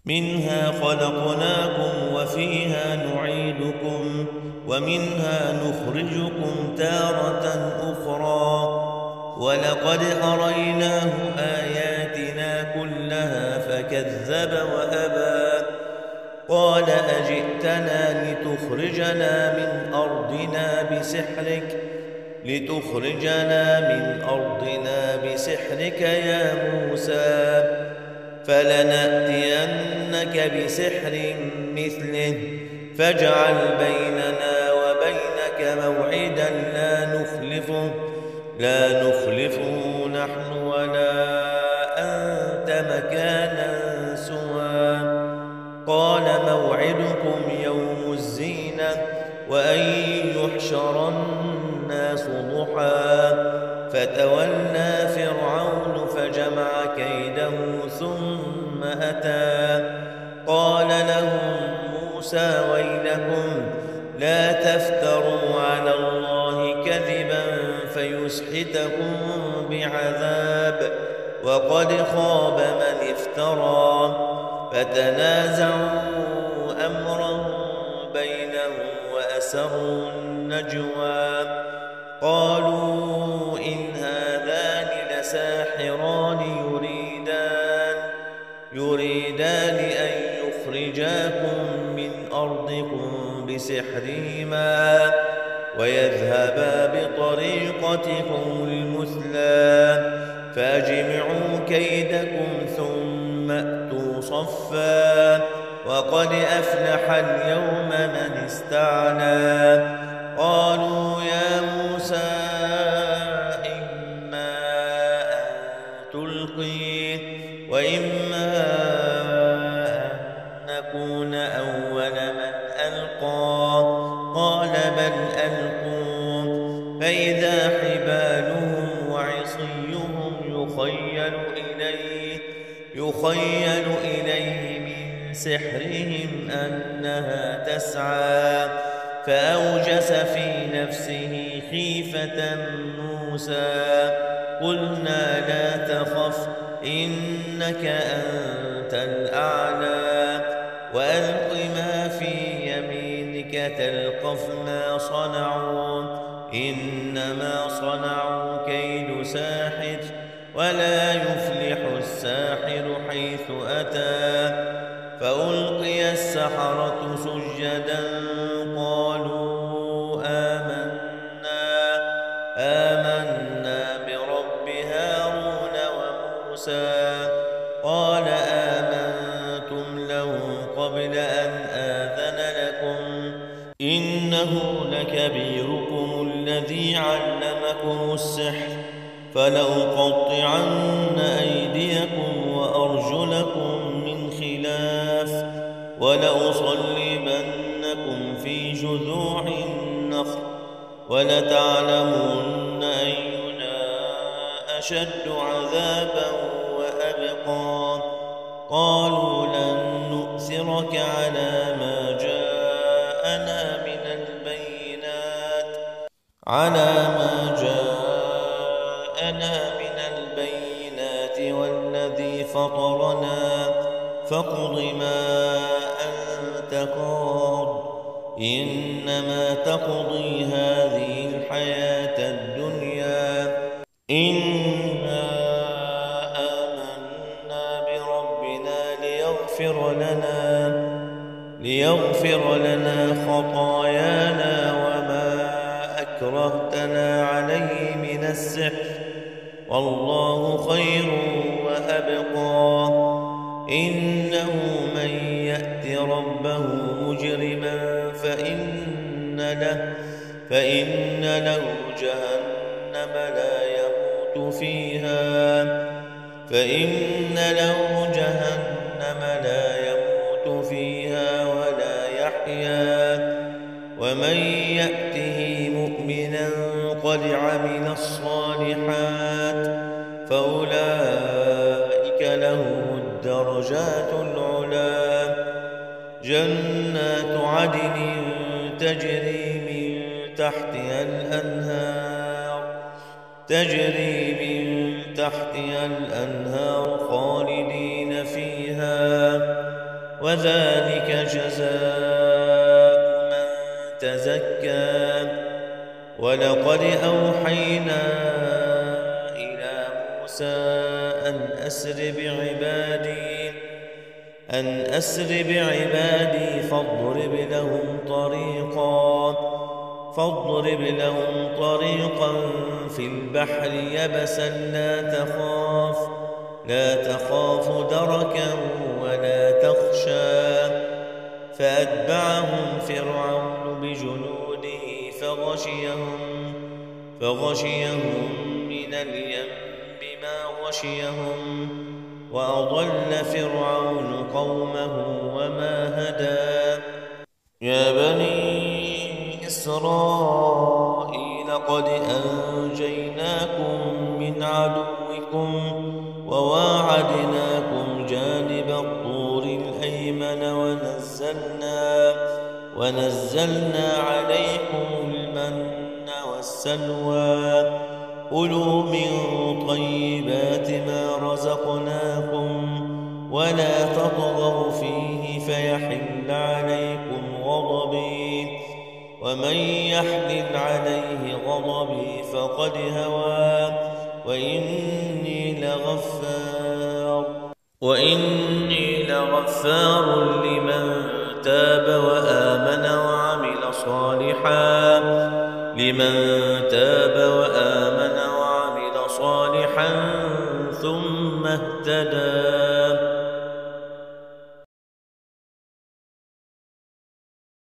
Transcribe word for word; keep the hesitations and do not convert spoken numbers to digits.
منها خلقناكم وفيها نعيدكم ومنها نخرجكم تارة أخرى ولقد أريناه آياتنا كلها فكذب وأبى قال أجئتنا لتخرجنا من أرضنا بسحرك لتخرجنا من أرضنا بسحرك يا موسى فلنأتينك بسحر مثله فاجعل بيننا وبينك موعدا لا نخلفه لا نخلفه نحن ولا أنت مكانا سوى قال موعدكم يوم الزينة وأن يحشر الناس ضحى فتولى فرعون فجمع كيده ثم أتى قال لهم موسى ويلكم لا تفتروا على الله كذبا فيسحتكم بعذاب وقد خاب من افترى فتنازعوا أمرهم بينهم وأسروا النجوى قالوا إن هذان لساحران يريدان يريدان أن يخرجاكم من أرضكم بسحرهما ويذهبا بطريقتكم المثلى فاجمعوا كيدكم ثم أتوا صفا وقد أفلح اليوم من استعلى قالوا يا موسى إما أن تلقي وإما أن نكون أول من ألقى قال بل ألقوا فإذا حبالهم وعصيهم يخيل إليه يخيل إليه من سحرهم أنها تسعى فأوجس في نفسه خيفة موسى قلنا لا تخف إنك أنت الأعلى وألق ما في يمينك تلقف ما صنعوا إنما صنعوا كيد ساحر ولا يفلح الساحر حيث أتى فألقي السحرة سجدا قالوا آمنا آمنا برب هارون وموسى قال آمنتم له قبل أن آذن لكم إنه لكبيركم الذي علمكم السحر فلأقطعن أيديكم وأرجلكم من خلاف ولأصلبنكم في جذوع النخل ولتعلمن أينا أشد عذابا وأبقى قالوا لن نؤثرك على ما جاءنا من البينات على ما جاءنا من البينات والذي فطرنا فاقض ما أنت قاض إنما تقضي هذه الحياة الدنيا إنا آمنا بربنا ليغفر لنا ليغفر لنا خطايانا وما أكرهتنا عليه من السحر والله خير وأبقى إنه من يأت ربه مجرما فإن له فإن له جهنم لا يموت فيها فإن له جهنم لا يموت فيها ولا يحيا ومن يأته مؤمنا قد عمل الصالحات فأولئك لهم الدرجات العلى جنات عدن تجري من تحتها الأنهار تجري من تحتها الأنهار خالدين فيها وذلك جزاء من تزكى. ولقد أوحينا إلى موسى أن أسر بعبادي أن أسر بعبادي فاضرب لهم طريقا فاضرب لهم طريقا في البحر يبسا لا تخاف لا تخاف دركا ولا تخشى. فأتبعهم فرعون بجنوده فغشيهم فغشيهم من اليم بما غشيهم. وأضل فرعون قومه وما هدى. يا بني إسرائيل قد أنجيناكم من عدوكم وواعدناكم جانب الطور الأيمن ونزلنا ونزلنا عليكم المن والسلوى. كلوا من طيبات ما رزقناكم ولا تطغوا فيه فيحل عليكم غضبي ومن يحلل عليه غضبي فقد هوى. وإني لغفار وإني لغفار لمن تاب وآمن وعمل صالحا لمن تاب وآمن وعمل صالحا ثم اهتدى.